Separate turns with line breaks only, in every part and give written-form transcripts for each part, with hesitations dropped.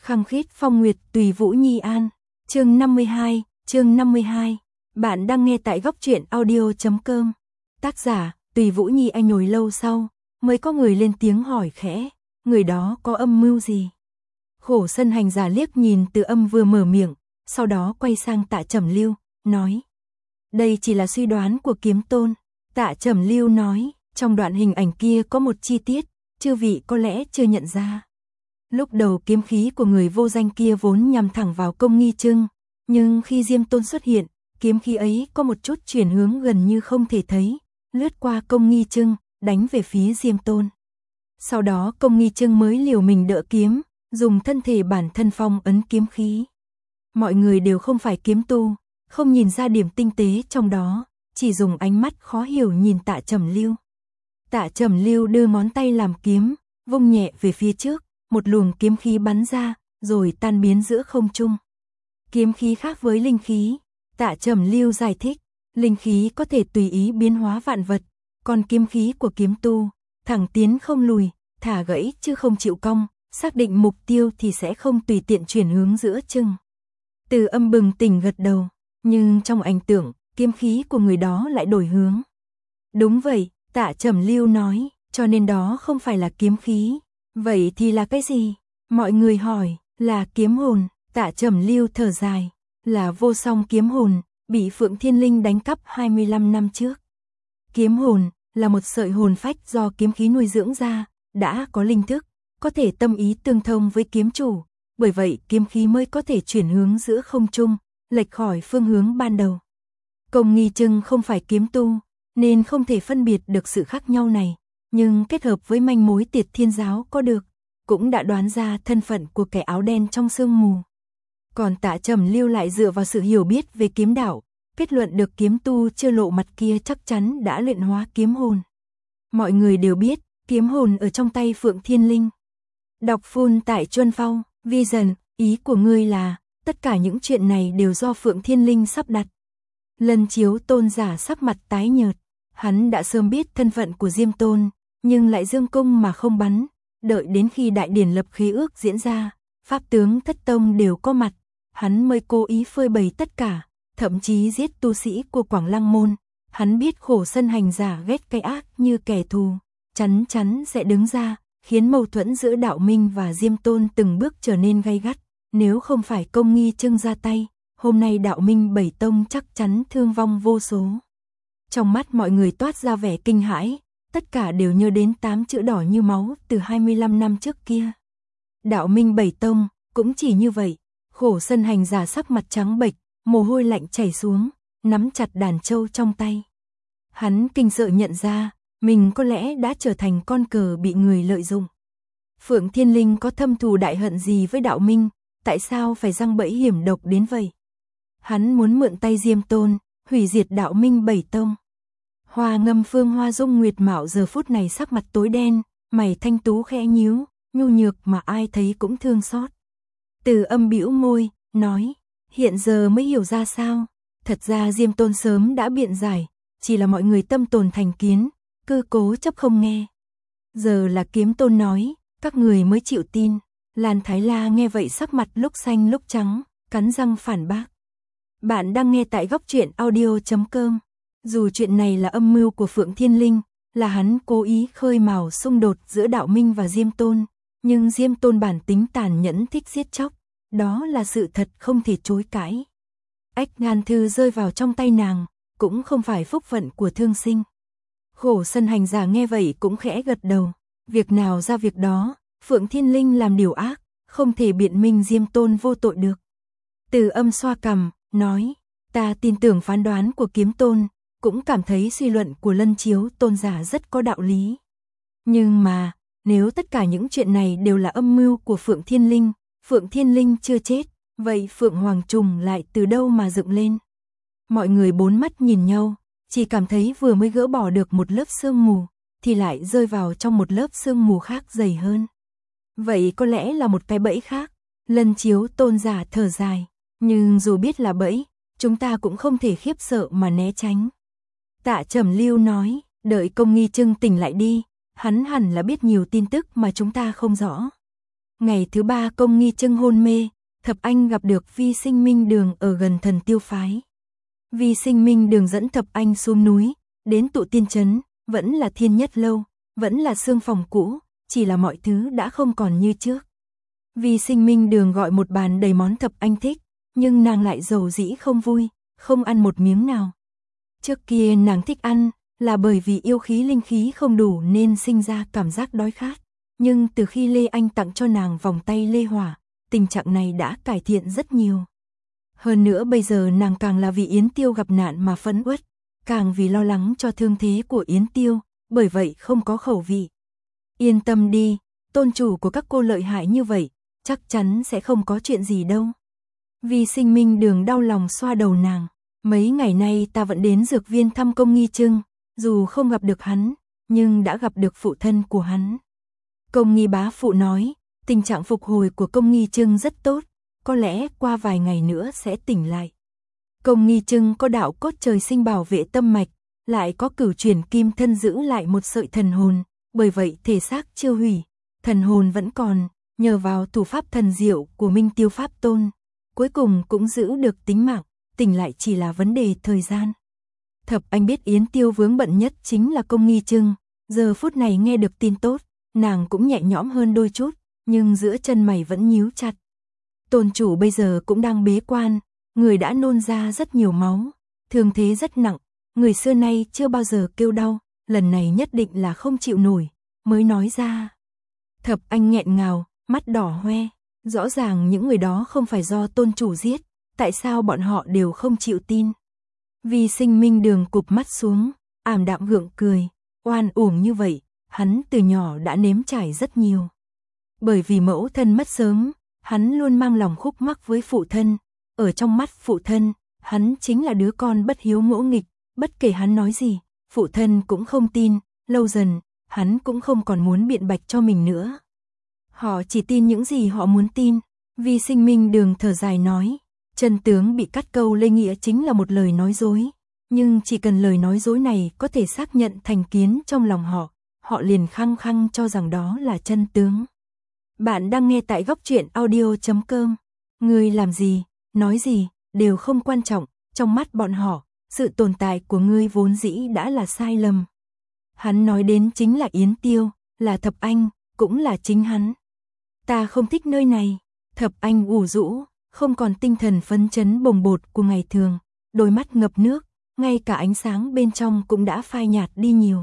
Khăng khít phong nguyệt tùy Vũ Nhi an. Chương 52. Bạn đang nghe tại góc truyện audio.com. Tác giả, Tùy Vũ Nhi. Anh hồi lâu sau, mới có người lên tiếng hỏi khẽ, người đó có âm mưu gì? Khổ sân hành giả liếc nhìn Từ Âm vừa mở miệng, sau đó quay sang Tạ Trầm Lưu, nói. Đây chỉ là suy đoán của Kiếm Tôn. Tạ Trầm Lưu nói, trong đoạn hình ảnh kia có một chi tiết, chư vị có lẽ chưa nhận ra. Lúc đầu kiếm khí của người vô danh kia vốn nhằm thẳng vào Công Nghi Trưng, nhưng khi Diêm Tôn xuất hiện, kiếm khí ấy có một chút chuyển hướng gần như không thể thấy, lướt qua Công Nghi Trưng, đánh về phía Diêm Tôn. Sau đó Công Nghi Trưng mới liều mình đỡ kiếm, dùng thân thể bản thân phong ấn kiếm khí. Mọi người đều không phải kiếm tu, không nhìn ra điểm tinh tế trong đó, chỉ dùng ánh mắt khó hiểu nhìn Tạ Trầm Lưu. Tạ Trầm Lưu đưa ngón tay làm kiếm, vung nhẹ về phía trước, một luồng kiếm khí bắn ra, rồi tan biến giữa không trung. Kiếm khí khác với linh khí, Tạ Trầm Lưu giải thích, linh khí có thể tùy ý biến hóa vạn vật, còn kiếm khí của kiếm tu, thẳng tiến không lùi, thả gãy chứ không chịu cong, xác định mục tiêu thì sẽ không tùy tiện chuyển hướng giữa chừng. Từ Âm bừng tỉnh gật đầu, nhưng trong ảnh tưởng, kiếm khí của người đó lại đổi hướng. Đúng vậy, Tạ Trầm Lưu nói, cho nên đó không phải là kiếm khí. Vậy thì là cái gì? Mọi người hỏi, là kiếm hồn. Tạ Trầm Lưu thở dài, là vô song kiếm hồn, bị Phượng Thiên Linh đánh cắp 25 năm trước. Kiếm hồn là một sợi hồn phách do kiếm khí nuôi dưỡng ra, đã có linh thức, có thể tâm ý tương thông với kiếm chủ, bởi vậy kiếm khí mới có thể chuyển hướng giữa không trung, lệch khỏi phương hướng ban đầu. Công Nghi Trưng không phải kiếm tu, nên không thể phân biệt được sự khác nhau này, nhưng kết hợp với manh mối Tiệt Thiên Giáo có được, cũng đã đoán ra thân phận của kẻ áo đen trong sương mù. Còn Tạ Trầm Lưu lại dựa vào sự hiểu biết về kiếm đạo, kết luận được kiếm tu chưa lộ mặt kia chắc chắn đã luyện hóa kiếm hồn. Mọi người đều biết, kiếm hồn ở trong tay Phượng Thiên Linh. Đọc full tại Chuân Phong, Vision, ý của ngươi là, tất cả những chuyện này đều do Phượng Thiên Linh sắp đặt. Lân Chiếu Tôn giả sắc mặt tái nhợt, hắn đã sớm biết thân phận của Diêm Tôn, nhưng lại dương cung mà không bắn, đợi đến khi đại điển lập khí ước diễn ra, pháp tướng thất tông đều có mặt, hắn mới cố ý phơi bày tất cả, thậm chí giết tu sĩ của Quảng Lăng môn. Hắn biết Khổ Sân hành giả ghét cái ác như kẻ thù, chắn sẽ đứng ra, khiến mâu thuẫn giữa Đạo Minh và Diêm Tôn từng bước trở nên gay gắt. Nếu không phải Công Nghi Trưng ra tay, hôm nay Đạo Minh bảy tông chắc chắn thương vong vô số. Trong mắt mọi người toát ra vẻ kinh hãi, tất cả đều nhớ đến 8 chữ đỏ như máu từ 25 năm trước kia. Đạo Minh bảy tông, cũng chỉ như vậy. Khổ Sân hành giả sắc mặt trắng bệch, mồ hôi lạnh chảy xuống, nắm chặt đàn châu trong tay. Hắn kinh sợ nhận ra, mình có lẽ đã trở thành con cờ bị người lợi dụng. Phượng Thiên Linh có thâm thù đại hận gì với Đạo Minh, tại sao phải giăng bẫy hiểm độc đến vậy? Hắn muốn mượn tay Diêm Tôn, hủy diệt Đạo Minh bảy tông. Hoa Ngâm Phương Hoa Dung Nguyệt Mạo giờ phút này sắc mặt tối đen, mày thanh tú khẽ nhíu, nhu nhược mà ai thấy cũng thương xót. Từ Âm bĩu môi, nói, hiện giờ mới hiểu ra sao, thật ra Diêm Tôn sớm đã biện giải, chỉ là mọi người tâm tồn thành kiến, cứ cố chấp không nghe. Giờ là Kiếm Tôn nói, các người mới chịu tin. Lan Thái La nghe vậy sắc mặt lúc xanh lúc trắng, cắn răng phản bác. Bạn đang nghe tại góc truyện audio.com. Dù chuyện này là âm mưu của Phượng Thiên Linh, là hắn cố ý khơi mào xung đột giữa Đạo Minh và Diêm Tôn, nhưng Diêm Tôn bản tính tàn nhẫn thích giết chóc, đó là sự thật không thể chối cãi. Ách Ngàn Thư rơi vào trong tay nàng, cũng không phải phúc phận của thương sinh. Khổ Sân hành giả nghe vậy cũng khẽ gật đầu, việc nào ra việc đó, Phượng Thiên Linh làm điều ác, không thể biện minh Diêm Tôn vô tội được. Từ Âm xoa cằm, nói, ta tin tưởng phán đoán của Kiếm Tôn, cũng cảm thấy suy luận của Lân Chiếu Tôn giả rất có đạo lý. Nhưng mà, nếu tất cả những chuyện này đều là âm mưu của Phượng Thiên Linh chưa chết, vậy Phượng Hoàng Trùng lại từ đâu mà dựng lên? Mọi người bốn mắt nhìn nhau, chỉ cảm thấy vừa mới gỡ bỏ được một lớp sương mù, thì lại rơi vào trong một lớp sương mù khác dày hơn. Vậy có lẽ là một cái bẫy khác. Lân Chiếu Tôn giả thở dài, nhưng dù biết là bẫy, chúng ta cũng không thể khiếp sợ mà né tránh. Tạ Trầm Lưu nói, đợi Công Nghi Trưng tỉnh lại đi, hắn hẳn là biết nhiều tin tức mà chúng ta không rõ. Ngày thứ 3 Công Nghi Trưng hôn mê, Thập Anh gặp được Vi Sinh Minh Đường ở gần Thần Tiêu Phái. Vi Sinh Minh Đường dẫn Thập Anh xuống núi, đến Tụ Tiên Trấn, vẫn là Thiên Nhất Lâu, vẫn là xương phòng cũ, chỉ là mọi thứ đã không còn như trước. Vi Sinh Minh Đường gọi một bàn đầy món Thập Anh thích, nhưng nàng lại dầu dĩ không vui, không ăn một miếng nào. Trước kia nàng thích ăn, là bởi vì yêu khí linh khí không đủ nên sinh ra cảm giác đói khát. Nhưng từ khi Lê Anh tặng cho nàng vòng tay Lê Hỏa, tình trạng này đã cải thiện rất nhiều. Hơn nữa bây giờ nàng càng là vì Yến Tiêu gặp nạn mà phẫn uất, càng vì lo lắng cho thương thế của Yến Tiêu, bởi vậy không có khẩu vị. Yên tâm đi, tôn chủ của các cô lợi hại như vậy, chắc chắn sẽ không có chuyện gì đâu. Vi Sinh Minh Đường đau lòng xoa đầu nàng, mấy ngày nay ta vẫn đến dược viên thăm Công Nghi Trưng, dù không gặp được hắn, nhưng đã gặp được phụ thân của hắn. Công Nghi bá phụ nói, tình trạng phục hồi của Công Nghi Trưng rất tốt, có lẽ qua vài ngày nữa sẽ tỉnh lại. Công Nghi Trưng có đạo cốt trời sinh bảo vệ tâm mạch, lại có cửu chuyển kim thân giữ lại một sợi thần hồn, bởi vậy thể xác chưa hủy, thần hồn vẫn còn, nhờ vào thủ pháp thần diệu của Minh Tiêu Pháp Tôn, cuối cùng cũng giữ được tính mạng, tỉnh lại chỉ là vấn đề thời gian. Thập Anh biết Yến Tiêu vướng bận nhất chính là Công Nghi Trưng, giờ phút này nghe được tin tốt, nàng cũng nhẹ nhõm hơn đôi chút, nhưng giữa chân mày vẫn nhíu chặt. Tôn chủ bây giờ cũng đang bế quan, người đã nôn ra rất nhiều máu, thương thế rất nặng, người xưa nay chưa bao giờ kêu đau, lần này nhất định là không chịu nổi, mới nói ra. Thập Anh nghẹn ngào, mắt đỏ hoe, rõ ràng những người đó không phải do tôn chủ giết, tại sao bọn họ đều không chịu tin. Vi Sinh Minh Đường cụp mắt xuống, ảm đạm gượng cười, oan uổng như vậy, hắn từ nhỏ đã nếm trải rất nhiều. Bởi vì mẫu thân mất sớm, hắn luôn mang lòng khúc mắc với phụ thân, ở trong mắt phụ thân, hắn chính là đứa con bất hiếu ngỗ nghịch, bất kể hắn nói gì, phụ thân cũng không tin, lâu dần, hắn cũng không còn muốn biện bạch cho mình nữa. Họ chỉ tin những gì họ muốn tin. Vi Sinh Minh Đường thở dài nói, chân tướng bị cắt câu lê nghĩa chính là một lời nói dối, nhưng chỉ cần lời nói dối này có thể xác nhận thành kiến trong lòng họ liền khăng khăng cho rằng đó là chân tướng. Bạn đang nghe tại góc truyện audio.com. Ngươi làm gì, nói gì, đều không quan trọng, trong mắt bọn họ, sự tồn tại của ngươi vốn dĩ đã là sai lầm. Hắn nói đến chính là Yến Tiêu, là Thập Anh, cũng là chính hắn. Ta không thích nơi này. Thập Anh ủ rũ, không còn tinh thần phấn chấn bồng bột của ngày thường, đôi mắt ngập nước, ngay cả ánh sáng bên trong cũng đã phai nhạt đi nhiều.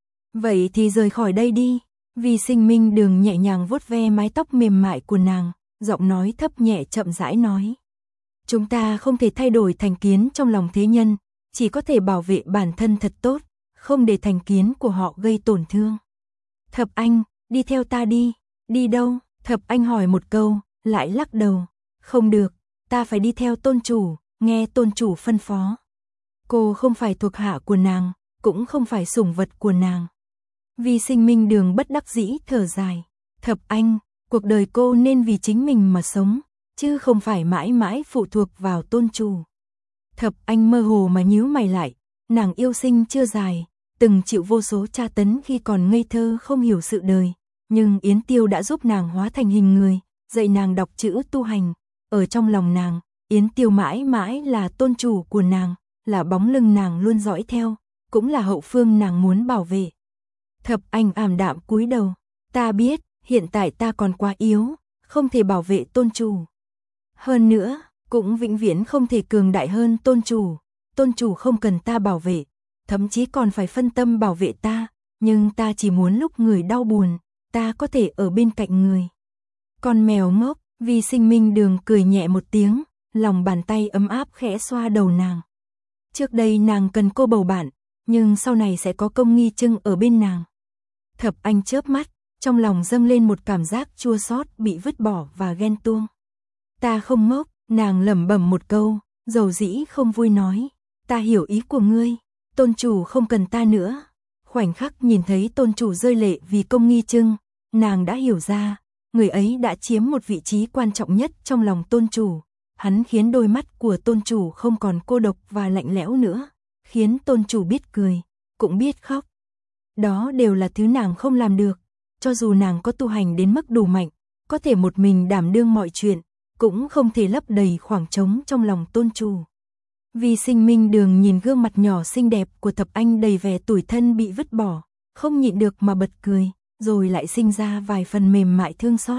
Vậy thì rời khỏi đây đi. Vi Sinh Minh Đường nhẹ nhàng vuốt ve mái tóc mềm mại của nàng, giọng nói thấp nhẹ chậm rãi nói. Chúng ta không thể thay đổi thành kiến trong lòng thế nhân, chỉ có thể bảo vệ bản thân thật tốt, không để thành kiến của họ gây tổn thương. Thập Anh, đi theo ta đi. Đi đâu? Thập Anh hỏi một câu, lại lắc đầu. Không được, ta phải đi theo tôn chủ, nghe tôn chủ phân phó. Cô không phải thuộc hạ của nàng, cũng không phải sủng vật của nàng. Vi Sinh Minh Đường bất đắc dĩ thở dài. Thập Anh, cuộc đời cô nên vì chính mình mà sống, chứ không phải mãi mãi phụ thuộc vào tôn chủ. Thập Anh mơ hồ mà nhíu mày lại, nàng yêu sinh chưa dài, từng chịu vô số tra tấn khi còn ngây thơ không hiểu sự đời, nhưng Yến Tiêu đã giúp nàng hóa thành hình người, dạy nàng đọc chữ tu hành, ở trong lòng nàng, Yến Tiêu mãi mãi là tôn chủ của nàng, là bóng lưng nàng luôn dõi theo, cũng là hậu phương nàng muốn bảo vệ. Thập Anh ảm đạm cúi đầu, ta biết, hiện tại ta còn quá yếu, không thể bảo vệ tôn chủ. Hơn nữa, cũng vĩnh viễn không thể cường đại hơn tôn chủ không cần ta bảo vệ, thậm chí còn phải phân tâm bảo vệ ta, nhưng ta chỉ muốn lúc người đau buồn, ta có thể ở bên cạnh người. Con mèo ngốc, Vi Sinh Minh Đường cười nhẹ một tiếng, lòng bàn tay ấm áp khẽ xoa đầu nàng. Trước đây nàng cần cô bầu bạn, nhưng sau này sẽ có Công Nghi Trưng ở bên nàng. Thập Anh chớp mắt, trong lòng dâng lên một cảm giác chua xót bị vứt bỏ và ghen tuông. Ta không ngốc, nàng lẩm bẩm một câu, dầu dĩ không vui nói. Ta hiểu ý của ngươi, tôn chủ không cần ta nữa. Khoảnh khắc nhìn thấy tôn chủ rơi lệ vì Công Nghi Trưng, nàng đã hiểu ra, người ấy đã chiếm một vị trí quan trọng nhất trong lòng tôn chủ. Hắn khiến đôi mắt của tôn chủ không còn cô độc và lạnh lẽo nữa, khiến tôn chủ biết cười, cũng biết khóc. Đó đều là thứ nàng không làm được, cho dù nàng có tu hành đến mức đủ mạnh, có thể một mình đảm đương mọi chuyện, cũng không thể lấp đầy khoảng trống trong lòng tôn chủ. Vi Sinh Minh Đường nhìn gương mặt nhỏ xinh đẹp của Thập Anh đầy vẻ tủi thân bị vứt bỏ, không nhịn được mà bật cười, rồi lại sinh ra vài phần mềm mại thương xót.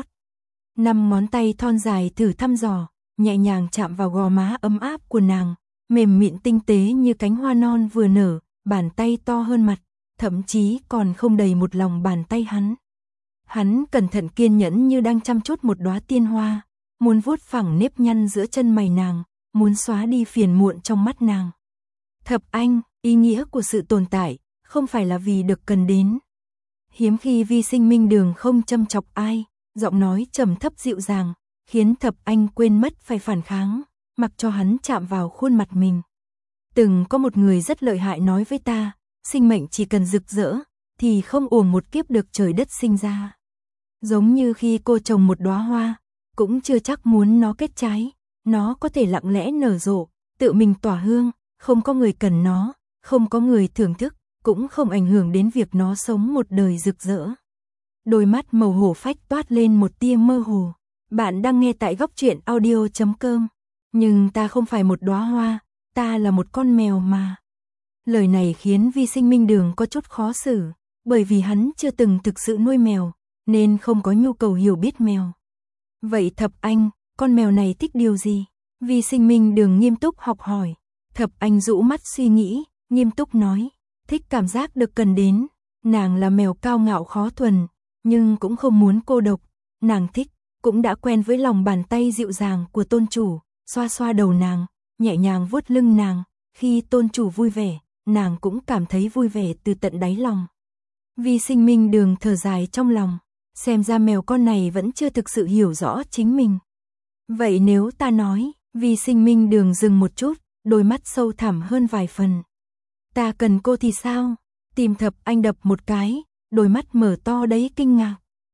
5 ngón tay thon dài thử thăm dò, nhẹ nhàng chạm vào gò má ấm áp của nàng, mềm mịn tinh tế như cánh hoa non vừa nở, bàn tay to hơn mặt, thậm chí còn không đầy một lòng bàn tay hắn. Hắn cẩn thận kiên nhẫn như đang chăm chút một đóa tiên hoa, muốn vuốt phẳng nếp nhăn giữa chân mày nàng, muốn xóa đi phiền muộn trong mắt nàng. Thập Anh, ý nghĩa của sự tồn tại, không phải là vì được cần đến. Hiếm khi Vi Sinh Minh Đường không châm chọc ai, giọng nói trầm thấp dịu dàng, khiến Thập Anh quên mất phải phản kháng, mặc cho hắn chạm vào khuôn mặt mình. Từng có một người rất lợi hại nói với ta, sinh mệnh chỉ cần rực rỡ, thì không uổng một kiếp được trời đất sinh ra. Giống như khi cô trồng một đóa hoa, cũng chưa chắc muốn nó kết trái, nó có thể lặng lẽ nở rộ, tự mình tỏa hương, không có người cần nó, không có người thưởng thức, cũng không ảnh hưởng đến việc nó sống một đời rực rỡ. Đôi mắt màu hổ phách toát lên một tia mơ hồ. Bạn đang nghe tại góc truyện audio.com. Nhưng ta không phải một đóa hoa, ta là một con mèo mà. Lời này khiến Vi Sinh Minh Đường có chút khó xử, bởi vì hắn chưa từng thực sự nuôi mèo, nên không có nhu cầu hiểu biết mèo. Vậy Thập Anh, con mèo này thích điều gì? Vi Sinh Minh Đường nghiêm túc học hỏi. Thập Anh rũ mắt suy nghĩ, nghiêm túc nói, thích cảm giác được cần đến. Nàng là mèo cao ngạo khó thuần, nhưng cũng không muốn cô độc. Nàng thích, cũng đã quen với lòng bàn tay dịu dàng của tôn chủ, xoa xoa đầu nàng, nhẹ nhàng vuốt lưng nàng. Khi tôn chủ vui vẻ, nàng cũng cảm thấy vui vẻ từ tận đáy lòng. Vi Sinh Minh Đường thở dài trong lòng, xem ra mèo con này vẫn chưa thực sự hiểu rõ chính mình. Vậy nếu ta nói, Vi Sinh Minh Đường dừng một chút, đôi mắt sâu thẳm hơn vài phần. Ta cần cô thì sao? Tim Thập Anh đập một cái, đôi mắt mở to đầy kinh ngạc.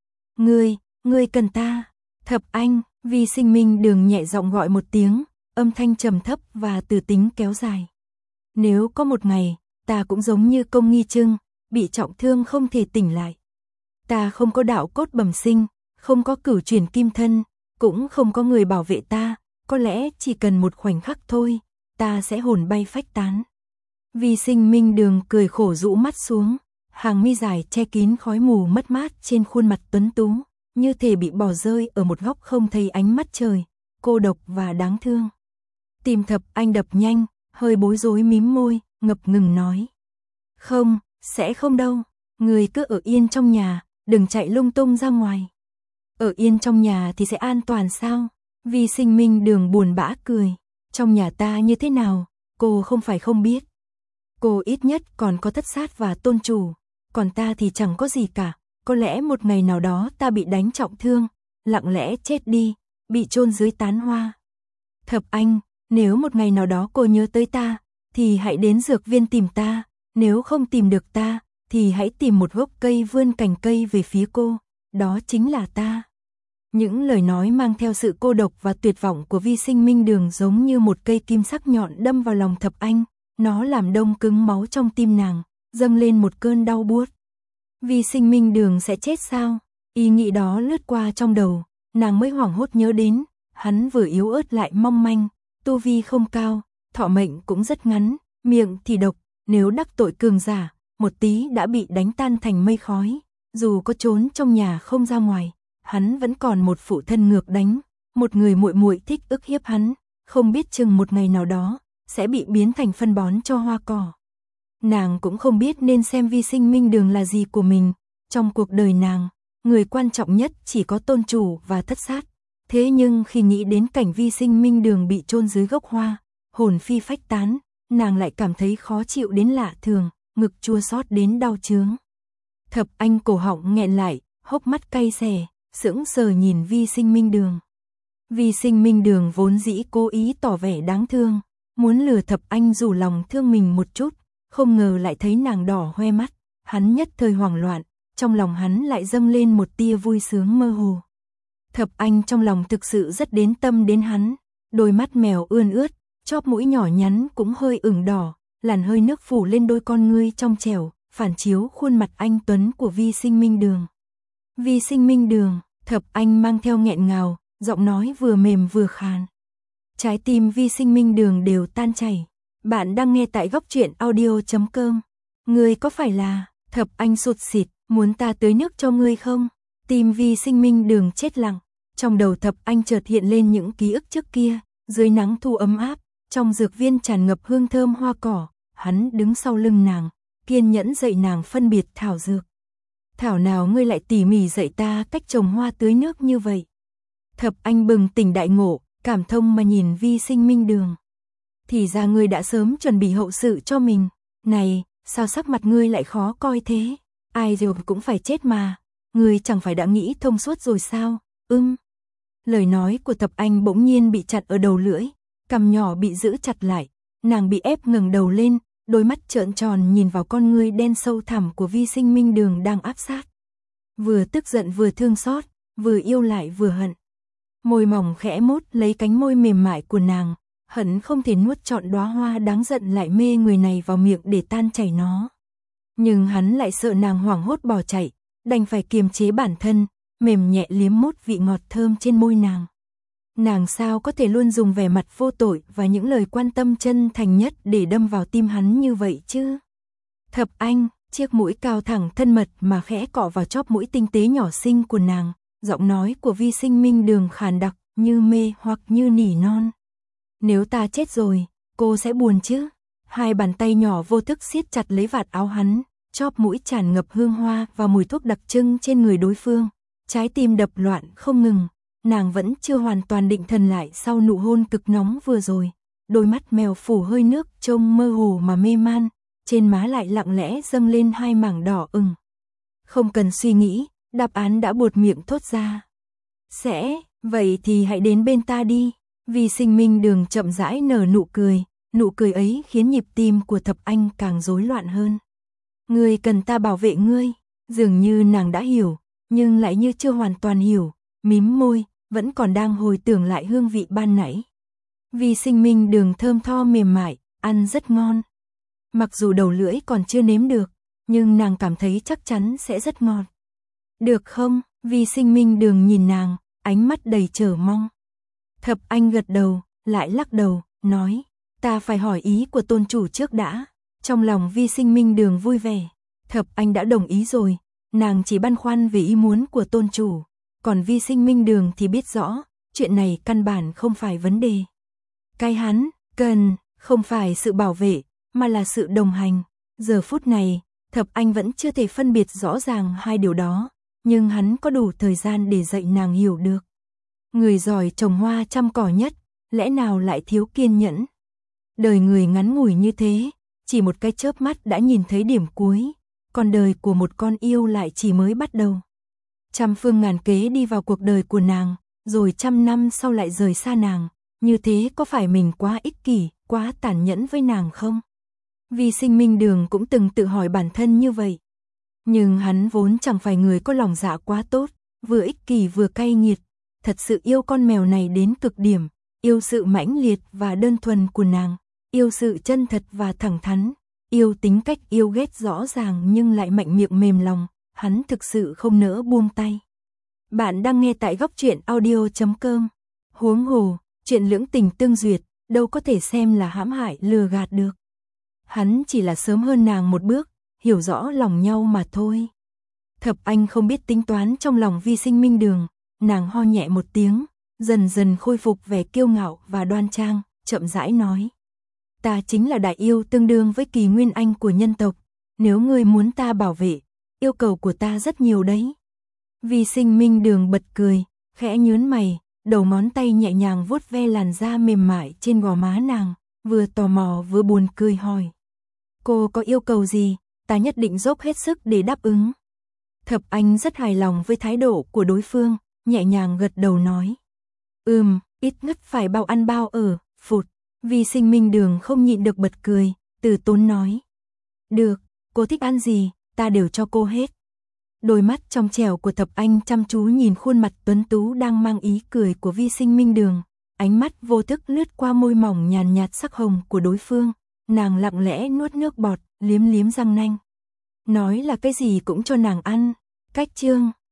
Ngươi cần ta? Thập Anh, Vi Sinh Minh Đường nhẹ giọng gọi một tiếng, âm thanh trầm thấp và từ tính kéo dài. Nếu có một ngày, ta cũng giống như Công Nghi Trưng, bị trọng thương không thể tỉnh lại. Ta không có đạo cốt bẩm sinh, không có cửu chuyển kim thân, cũng không có người bảo vệ ta, có lẽ chỉ cần một khoảnh khắc thôi, ta sẽ hồn bay phách tán. Vi Sinh Minh Đường cười khổ rũ mắt xuống, hàng mi dài che kín khói mù mất mát trên khuôn mặt tuấn tú, như thể bị bỏ rơi ở một góc không thấy ánh mắt trời, cô độc và đáng thương. Tim Thập Anh đập nhanh, hơi bối rối mím môi, ngập ngừng nói. Không, sẽ không đâu, người cứ ở yên trong nhà, đừng chạy lung tung ra ngoài. Ở yên trong nhà thì sẽ an toàn sao? Vi Sinh Minh Đường buồn bã cười. Trong nhà ta như thế nào, cô không phải không biết. Cô ít nhất còn có Thất Sát và tôn chủ, còn ta thì chẳng có gì cả. Có lẽ một ngày nào đó ta bị đánh trọng thương, lặng lẽ chết đi, bị chôn dưới tán hoa. Thập Anh, nếu một ngày nào đó cô nhớ tới ta, thì hãy đến dược viên tìm ta. Nếu không tìm được ta, thì hãy tìm một gốc cây vươn cành cây về phía cô. Đó chính là ta. Những lời nói mang theo sự cô độc và tuyệt vọng của Vi Sinh Minh Đường giống như một cây kim sắc nhọn đâm vào lòng Thập Anh. Nó làm đông cứng máu trong tim nàng, dâng lên một cơn đau buốt. Vi Sinh Minh Đường sẽ chết sao? Ý nghĩ đó lướt qua trong đầu, nàng mới hoảng hốt nhớ đến. Hắn vừa yếu ớt lại mong manh, tu vi không cao, thọ mệnh cũng rất ngắn, miệng thì độc, nếu đắc tội cường giả, một tí đã bị đánh tan thành mây khói. Dù có trốn trong nhà không ra ngoài, hắn vẫn còn một phụ thân ngược đánh, một người muội muội thích ức hiếp hắn, không biết chừng một ngày nào đó sẽ bị biến thành phân bón cho hoa cỏ. Nàng cũng không biết nên xem Vi Sinh Minh Đường là gì của mình. Trong cuộc đời nàng, người quan trọng nhất chỉ có tôn chủ và Thất Sát. Thế nhưng khi nghĩ đến cảnh Vi Sinh Minh Đường bị chôn dưới gốc hoa, hồn phi phách tán, nàng lại cảm thấy khó chịu đến lạ thường, ngực chua xót đến đau chướng. Thập Anh cổ họng nghẹn lại, hốc mắt cay xè, sững sờ nhìn Vi Sinh Minh Đường. Vi Sinh Minh Đường vốn dĩ cố ý tỏ vẻ đáng thương, muốn lừa Thập Anh rủ lòng thương mình một chút, không ngờ lại thấy nàng đỏ hoe mắt, hắn nhất thời hoảng loạn, trong lòng hắn lại dâng lên một tia vui sướng mơ hồ. Thập Anh trong lòng thực sự rất đến tâm đến hắn, đôi mắt mèo ươn ướt, chóp mũi nhỏ nhắn cũng hơi ửng đỏ, làn hơi nước phủ lên đôi con ngươi trong trẻo, phản chiếu khuôn mặt anh tuấn của Vi Sinh Minh Đường. Vi Sinh Minh Đường, Thập Anh mang theo nghẹn ngào, giọng nói vừa mềm vừa khàn. Trái tim Vi Sinh Minh Đường đều tan chảy. Bạn đang nghe tại góc truyện audio.com. Ngươi có phải là... Thập Anh sụt sịt, muốn ta tưới nước cho ngươi không? Tim Vi Sinh Minh Đường chết lặng. Trong đầu Thập Anh chợt hiện lên những ký ức trước kia, dưới nắng thu ấm áp, trong dược viên tràn ngập hương thơm hoa cỏ, hắn đứng sau lưng nàng, kiên nhẫn dạy nàng phân biệt thảo dược. Thảo nào ngươi lại tỉ mỉ dạy ta cách trồng hoa tưới nước như vậy? Thập Anh bừng tỉnh đại ngộ, cảm thông mà nhìn Vi Sinh Minh Đường. Thì ra ngươi đã sớm chuẩn bị hậu sự cho mình. Này, sao sắc mặt ngươi lại khó coi thế? Ai rồi cũng phải chết mà. Ngươi chẳng phải đã nghĩ thông suốt rồi sao? Lời nói của Thập Anh bỗng nhiên bị chặn ở đầu lưỡi, cằm nhỏ bị giữ chặt lại, nàng bị ép ngẩng đầu lên, đôi mắt trợn tròn nhìn vào con ngươi đen sâu thẳm của Vi Sinh Minh Đường đang áp sát. Vừa tức giận vừa thương xót, vừa yêu lại vừa hận. Môi mỏng khẽ mút lấy cánh môi mềm mại của nàng, hận không thể nuốt trọn đóa hoa đáng giận lại mê người này vào miệng để tan chảy nó. Nhưng hắn lại sợ nàng hoảng hốt bỏ chạy, đành phải kiềm chế bản thân, mềm nhẹ liếm mút vị ngọt thơm trên môi nàng. Nàng sao có thể luôn dùng vẻ mặt vô tội và những lời quan tâm chân thành nhất để đâm vào tim hắn như vậy chứ? Thập Anh, chiếc mũi cao thẳng thân mật mà khẽ cọ vào chóp mũi tinh tế nhỏ xinh của nàng, giọng nói của Vi Sinh Minh Đường khàn đặc, như mê hoặc như nỉ non. Nếu ta chết rồi, cô sẽ buồn chứ? Hai bàn tay nhỏ vô thức siết chặt lấy vạt áo hắn, chóp mũi tràn ngập hương hoa và mùi thuốc đặc trưng trên người đối phương. Trái tim đập loạn không ngừng, nàng vẫn chưa hoàn toàn định thần lại sau nụ hôn cực nóng vừa rồi. Đôi mắt mèo phủ hơi nước trông mơ hồ mà mê man, trên má lại lặng lẽ dâng lên hai mảng đỏ ửng. Không cần suy nghĩ, đáp án đã buột miệng thốt ra. Vậy thì hãy đến bên ta đi. Vi Sinh Minh Đường chậm rãi nở nụ cười ấy khiến nhịp tim của Thập Anh càng rối loạn hơn. Ngươi cần ta bảo vệ ngươi, dường như nàng đã hiểu, nhưng lại như chưa hoàn toàn hiểu, mím môi, vẫn còn đang hồi tưởng lại hương vị ban nãy. Vi Sinh Minh Đường thơm tho mềm mại, ăn rất ngon. Mặc dù đầu lưỡi còn chưa nếm được, nhưng nàng cảm thấy chắc chắn sẽ rất ngon. Được không? Vi Sinh Minh Đường nhìn nàng, ánh mắt đầy chờ mong. Thập Anh gật đầu, lại lắc đầu, nói, ta phải hỏi ý của tôn chủ trước đã. Trong lòng Vi Sinh Minh Đường vui vẻ, Thập Anh đã đồng ý rồi, nàng chỉ băn khoăn về ý muốn của tôn chủ, còn Vi Sinh Minh Đường thì biết rõ, chuyện này căn bản không phải vấn đề. Cái hắn cần không phải sự bảo vệ, mà là sự đồng hành. Giờ phút này, Thập Anh vẫn chưa thể phân biệt rõ ràng hai điều đó, nhưng hắn có đủ thời gian để dạy nàng hiểu được. Người giỏi trồng hoa chăm cỏ nhất, lẽ nào lại thiếu kiên nhẫn? Đời người ngắn ngủi như thế, chỉ một cái chớp mắt đã nhìn thấy điểm cuối, còn đời của một con yêu lại chỉ mới bắt đầu. Trăm phương ngàn kế đi vào cuộc đời của nàng, rồi trăm năm sau lại rời xa nàng, như thế có phải mình quá ích kỷ, quá tàn nhẫn với nàng không? Vi Sinh Minh Đường cũng từng tự hỏi bản thân như vậy. Nhưng hắn vốn chẳng phải người có lòng dạ quá tốt, vừa ích kỷ vừa cay nghiệt, thật sự yêu con mèo này đến cực điểm, yêu sự mãnh liệt và đơn thuần của nàng, yêu sự chân thật và thẳng thắn, yêu tính cách yêu ghét rõ ràng nhưng lại mạnh miệng mềm lòng, hắn thực sự không nỡ buông tay. Bạn đang nghe tại góc truyện audio.com. Huống hồ, chuyện lưỡng tình tương duyệt, đâu có thể xem là hãm hại lừa gạt được. Hắn chỉ là sớm hơn nàng một bước, hiểu rõ lòng nhau mà thôi. Thập Anh không biết tính toán trong lòng Vi Sinh Minh Đường, nàng ho nhẹ một tiếng, dần dần khôi phục vẻ kiêu ngạo và đoan trang, chậm rãi nói. Ta chính là đại yêu tương đương với Kỳ Nguyên Anh của nhân tộc, nếu ngươi muốn ta bảo vệ, yêu cầu của ta rất nhiều đấy. Vi Sinh Minh Đường bật cười, khẽ nhướng mày, đầu ngón tay nhẹ nhàng vuốt ve làn da mềm mại trên gò má nàng, vừa tò mò vừa buồn cười hỏi. Cô có yêu cầu gì, ta nhất định dốc hết sức để đáp ứng. Thập Anh rất hài lòng với thái độ của đối phương, nhẹ nhàng gật đầu nói. Ít nhất phải bao ăn bao ở, phụt. Vi Sinh Minh Đường không nhịn được bật cười, từ tốn nói. Được, cô thích ăn gì, ta đều cho cô hết. Đôi mắt trong trẻo của Thập Anh chăm chú nhìn khuôn mặt tuấn tú đang mang ý cười của Vi Sinh Minh Đường, ánh mắt vô thức lướt qua môi mỏng nhàn nhạt sắc hồng của đối phương, nàng lặng lẽ nuốt nước bọt, liếm liếm răng nanh. Nói là cái gì cũng cho nàng ăn, cách chương.